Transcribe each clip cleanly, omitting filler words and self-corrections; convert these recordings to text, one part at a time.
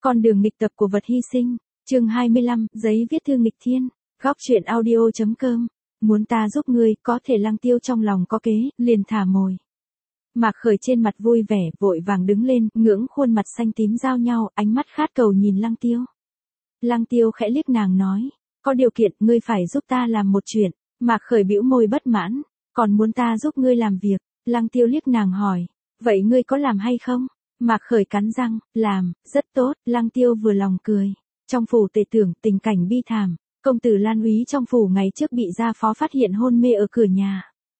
Con đường nghịch tập của vật hy sinh, chương 25, giấy viết thư nghịch thiên, góc truyện audio.com. Muốn ta giúp ngươi, có thể Lăng Tiêu trong lòng có kế, liền thả mồi. Mạc Khởi trên mặt vui vẻ, vội vàng đứng lên, ngưỡng khuôn mặt xanh tím giao nhau, ánh mắt khát cầu nhìn Lăng Tiêu. Lăng Tiêu khẽ liếc nàng nói, có điều kiện, ngươi phải giúp ta làm một chuyện. Mạc Khởi bĩu môi bất mãn, còn muốn ta giúp ngươi làm việc. Lăng Tiêu liếc nàng hỏi, vậy ngươi có làm hay không? Mạc Khởi cắn răng, làm, rất tốt. Lăng Tiêu vừa lòng cười. Trong phủ Tề Tưởng, tình cảnh bi thảm, công tử Lan Úy trong phủ ngày trước bị gia phó phát hiện hôn mê ở cửa nhà.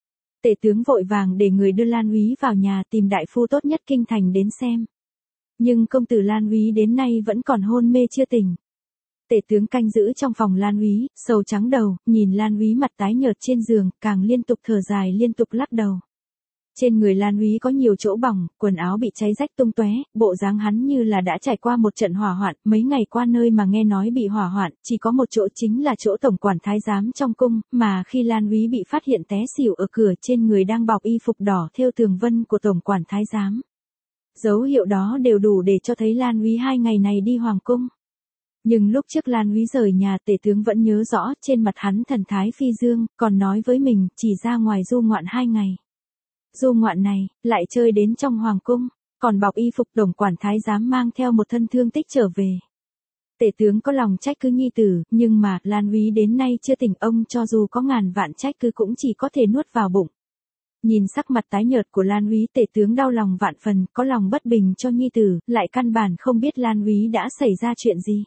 Tề tướng vội vàng để người đưa Lan Úy vào nhà tìm đại phu tốt nhất kinh thành đến xem. Nhưng công tử Lan Úy đến nay vẫn còn hôn mê chưa tỉnh. Tề tướng canh giữ trong phòng Lan Úy, sầu trắng đầu, nhìn Lan Úy mặt tái nhợt trên giường, càng liên tục thở dài liên tục lắc đầu. Trên người Lan Úy có nhiều chỗ bỏng, quần áo bị cháy rách tung tóe, bộ dáng hắn như là đã trải qua một trận hỏa hoạn, mấy ngày qua nơi mà nghe nói bị hỏa hoạn, chỉ có một chỗ chính là chỗ tổng quản thái giám trong cung, mà khi Lan Úy bị phát hiện té xỉu ở cửa trên người đang bọc y phục đỏ thêu tường vân của tổng quản thái giám. Dấu hiệu đó đều đủ để cho thấy Lan Úy 2 ngày này đi hoàng cung. Nhưng lúc trước Lan Úy rời nhà, Tề tướng vẫn nhớ rõ, trên mặt hắn thần thái phi dương, còn nói với mình, chỉ ra ngoài du ngoạn 2 ngày. Du ngoạn này, lại chơi đến trong hoàng cung, còn bọc y phục tổng quản thái giám mang theo một thân thương tích trở về. Tề tướng có lòng trách cứ nhi tử, nhưng mà, Lan Úy đến nay chưa tỉnh, ông cho dù có ngàn vạn trách cứ cũng chỉ có thể nuốt vào bụng. Nhìn sắc mặt tái nhợt của Lan Úy, Tề tướng đau lòng vạn phần, có lòng bất bình cho nhi tử, lại căn bản không biết Lan Úy đã xảy ra chuyện gì.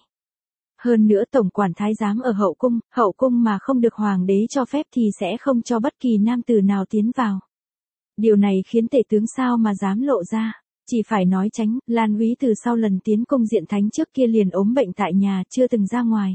Hơn nữa tổng quản thái giám ở hậu cung mà không được hoàng đế cho phép thì sẽ không cho bất kỳ nam tử nào tiến vào. Điều này khiến Tề tướng sao mà dám lộ ra, chỉ phải nói tránh. Lan Úy từ sau lần tiến cung diện thánh trước kia liền ốm bệnh tại nhà, chưa từng ra ngoài.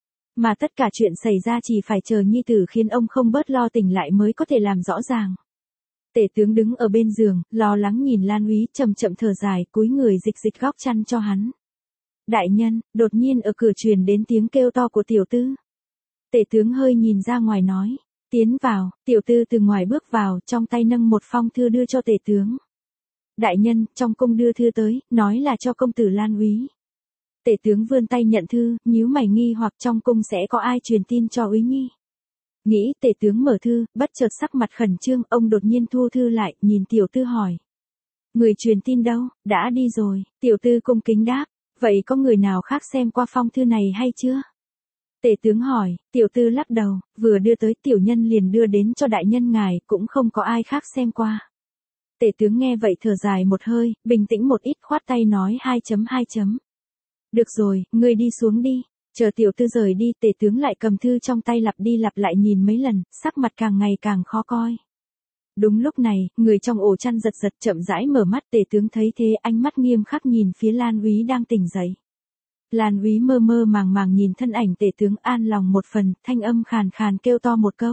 Mà tất cả chuyện xảy ra chỉ phải chờ nhi tử khiến ông không bớt lo tỉnh lại mới có thể làm rõ ràng. Tề tướng đứng ở bên giường, lo lắng nhìn Lan Úy, chậm chậm thở dài, cúi người dịch góc chăn cho hắn. Đại nhân, đột nhiên ở cửa truyền đến tiếng kêu to của tiểu tư. Tề tướng hơi nhìn ra ngoài nói, tiến vào. Tiểu tư từ ngoài bước vào, trong tay nâng một phong thư đưa cho Tề tướng. Đại nhân, trong cung đưa thư tới, nói là cho công tử Lan Úy. Tề tướng vươn tay nhận thư, nhíu mày nghi hoặc trong cung sẽ có ai truyền tin cho Úy nhi. Nghĩ, Tề tướng mở thư, bất chợt sắc mặt khẩn trương, ông đột nhiên thu thư lại, nhìn tiểu tư hỏi. Người truyền tin đâu? Đã đi rồi. Tiểu tư cung kính đáp. Vậy có người nào khác xem qua phong thư này hay chưa? Tề tướng hỏi, tiểu tư lắc đầu, vừa đưa tới tiểu nhân liền đưa đến cho đại nhân ngài, cũng không có ai khác xem qua. Tề tướng nghe vậy thở dài một hơi, bình tĩnh một ít, khoát tay nói 2.2. Được rồi, ngươi đi xuống đi. Chờ tiểu tư rời đi, Tề tướng lại cầm thư trong tay lặp đi lặp lại nhìn mấy lần, sắc mặt càng ngày càng khó coi. Đúng lúc này, người trong ổ chăn giật giật chậm rãi mở mắt. Tề tướng thấy thế, ánh mắt nghiêm khắc nhìn phía Lan Úy đang tỉnh dậy. Lan Úy mơ mơ màng màng nhìn thân ảnh Tề tướng, an lòng một phần, thanh âm khàn khàn kêu to một câu.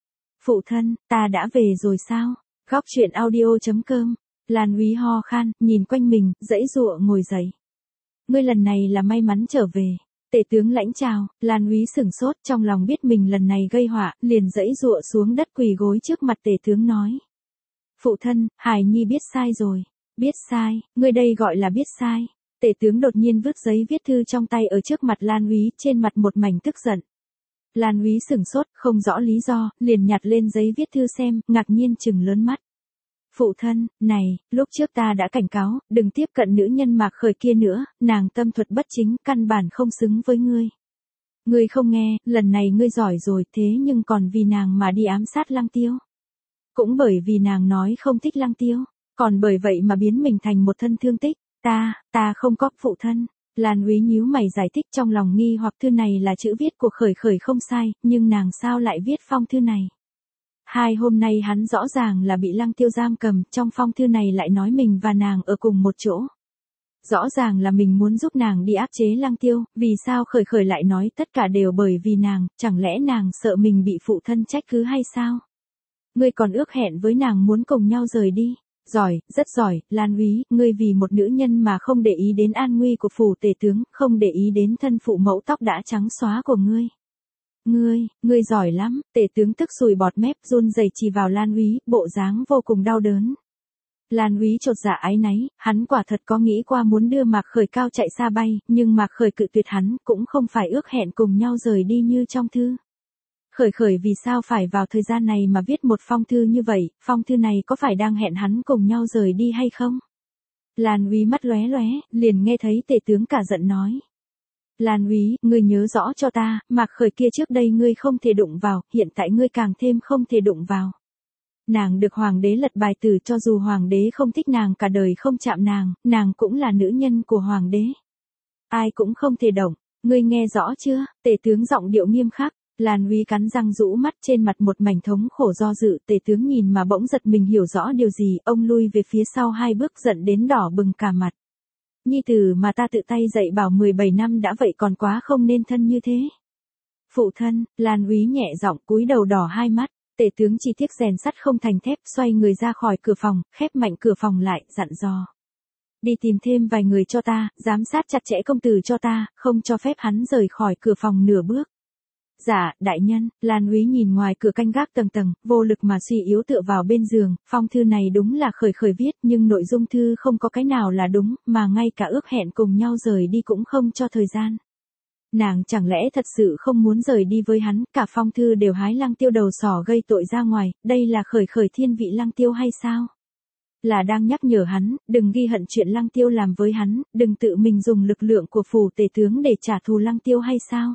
Phụ thân, ta đã về rồi sao? Góc truyện audio.com. Lan Úy ho khan, nhìn quanh mình, giãy giụa ngồi dậy. Ngươi lần này là may mắn trở về. Tề tướng lãnh chào. Lan Úy sửng sốt, trong lòng biết mình lần này gây họa, liền giãy giụa xuống đất quỳ gối trước mặt Tề tướng nói. Phụ thân, hài nhi biết sai rồi. Biết sai, ngươi đây gọi là biết sai. Tề tướng đột nhiên vứt giấy viết thư trong tay ở trước mặt Lan Úy, trên mặt một mảnh tức giận. Lan Úy sửng sốt, không rõ lý do, liền nhặt lên giấy viết thư xem, ngạc nhiên trừng lớn mắt. Phụ thân, này, lúc trước ta đã cảnh cáo, đừng tiếp cận nữ nhân Mạc Khởi kia nữa, nàng tâm thuật bất chính, căn bản không xứng với ngươi. Ngươi không nghe, lần này ngươi giỏi rồi, thế nhưng còn vì nàng mà đi ám sát Lăng Tiêu. Cũng bởi vì nàng nói không thích Lăng Tiêu, còn bởi vậy mà biến mình thành một thân thương tích. Ta không có. Phụ thân. Lan Úy nhíu mày giải thích, trong lòng nghi hoặc thư này là chữ viết của Khởi không sai, nhưng nàng sao lại viết phong thư này? 2 hôm nay hắn rõ ràng là bị Lăng Tiêu giam cầm, trong phong thư này lại nói mình và nàng ở cùng một chỗ. Rõ ràng là mình muốn giúp nàng đi áp chế Lăng Tiêu, vì sao Khởi lại nói tất cả đều bởi vì nàng, chẳng lẽ nàng sợ mình bị phụ thân trách cứ hay sao? Ngươi còn ước hẹn với nàng muốn cùng nhau rời đi. Giỏi, rất giỏi, Lan Úy, ngươi vì một nữ nhân mà không để ý đến an nguy của phủ Tề tướng, không để ý đến thân phụ mẫu tóc đã trắng xóa của ngươi. Ngươi giỏi lắm. Tề tướng tức sùi bọt mép, run rẩy chỉ vào Lan Úy, bộ dáng vô cùng đau đớn. Lan Úy chột dạ áy náy, hắn quả thật có nghĩ qua muốn đưa Mạc Khởi cao chạy xa bay, nhưng Mạc Khởi cự tuyệt hắn, cũng không phải ước hẹn cùng nhau rời đi như trong thư. Khởi vì sao phải vào thời gian này mà viết một phong thư như vậy, phong thư này có phải đang hẹn hắn cùng nhau rời đi hay không? Lan Úy mắt lóe lóe, liền nghe thấy tể tướng cả giận nói. Lan Úy, ngươi nhớ rõ cho ta, Mạc Khởi kia trước đây ngươi không thể đụng vào, hiện tại ngươi càng thêm không thể đụng vào. Nàng được hoàng đế lật bài tử, cho dù hoàng đế không thích nàng cả đời không chạm nàng cũng là nữ nhân của hoàng đế. Ai cũng không thể động, ngươi nghe rõ chưa? Tể tướng giọng điệu nghiêm khắc. Lan Úy cắn răng rũ mắt, trên mặt một mảnh thống khổ do dự. Tể tướng nhìn mà bỗng giật mình hiểu rõ điều gì, ông lui về phía sau 2 bước giận đến đỏ bừng cả mặt. Nhi tử mà ta tự tay dạy bảo 17 năm đã vậy còn quá không nên thân như thế. Phụ thân, Lan Úy nhẹ giọng cúi đầu đỏ 2 mắt. Tể tướng chỉ tiếc rèn sắt không thành thép, xoay người ra khỏi cửa phòng, khép mạnh cửa phòng lại, dặn dò. Đi tìm thêm vài người cho ta, giám sát chặt chẽ công tử cho ta, không cho phép hắn rời khỏi cửa phòng nửa bước. Dạ, đại nhân. Lan Úy nhìn ngoài cửa canh gác tầng tầng, vô lực mà suy yếu tựa vào bên giường, phong thư này đúng là Khởi viết, nhưng nội dung thư không có cái nào là đúng, mà ngay cả ước hẹn cùng nhau rời đi cũng không cho thời gian. Nàng chẳng lẽ thật sự không muốn rời đi với hắn, cả phong thư đều hái Lăng Tiêu đầu sỏ gây tội ra ngoài, đây là Khởi thiên vị Lăng Tiêu hay sao? Là đang nhắc nhở hắn, đừng ghi hận chuyện Lăng Tiêu làm với hắn, đừng tự mình dùng lực lượng của phủ tể tướng để trả thù Lăng Tiêu hay sao?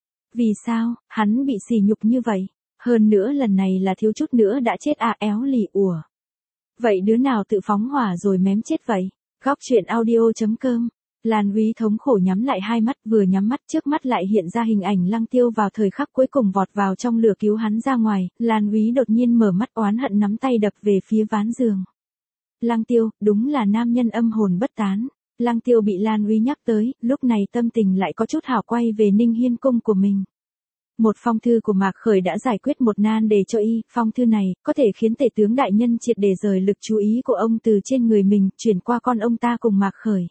Vì sao, hắn bị sỉ nhục như vậy? Hơn nữa lần này là thiếu chút nữa đã chết éo lì ủa. Vậy đứa nào tự phóng hỏa rồi mém chết vậy? Góc truyện audio.com. Lan Úy thống khổ nhắm lại 2 mắt, vừa nhắm mắt trước mắt lại hiện ra hình ảnh Lăng Tiêu vào thời khắc cuối cùng vọt vào trong lửa cứu hắn ra ngoài. Lan Úy đột nhiên mở mắt oán hận nắm tay đập về phía ván giường. Lăng Tiêu, đúng là nam nhân âm hồn bất tán. Lăng Tiêu bị Lan Úy nhắc tới, lúc này tâm tình lại có chút hảo quay về Ninh Hiên cung của mình. Một phong thư của Mạc Khởi đã giải quyết một nan đề cho y, phong thư này có thể khiến tể tướng đại nhân triệt để rời lực chú ý của ông từ trên người mình, chuyển qua con ông ta cùng Mạc Khởi.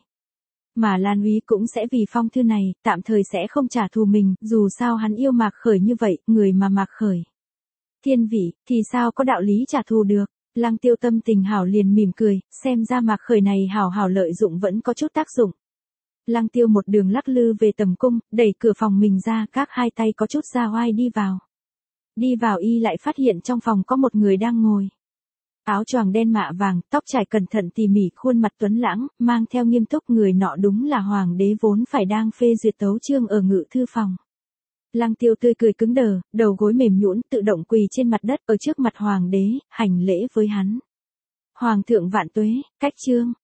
Mà Lan Úy cũng sẽ vì phong thư này, tạm thời sẽ không trả thù mình, dù sao hắn yêu Mạc Khởi như vậy, người mà Mạc Khởi thiên vị, thì sao có đạo lý trả thù được. Lăng Tiêu tâm tình hảo liền mỉm cười, xem ra Mạc Khởi này hảo lợi dụng vẫn có chút tác dụng. Lăng Tiêu một đường lắc lư về tầm cung, đẩy cửa phòng mình ra, các hai tay có chút ra oai đi vào. Đi vào y lại phát hiện trong phòng có một người đang ngồi. Áo choàng đen mạ vàng, tóc trải cẩn thận tỉ mỉ, khuôn mặt tuấn lãng, mang theo nghiêm túc, người nọ đúng là hoàng đế vốn phải đang phê duyệt tấu chương ở ngự thư phòng. Lăng Tiêu tươi cười cứng đờ, đầu gối mềm nhũn, tự động quỳ trên mặt đất ở trước mặt hoàng đế, hành lễ với hắn. Hoàng thượng vạn tuế, cách chương.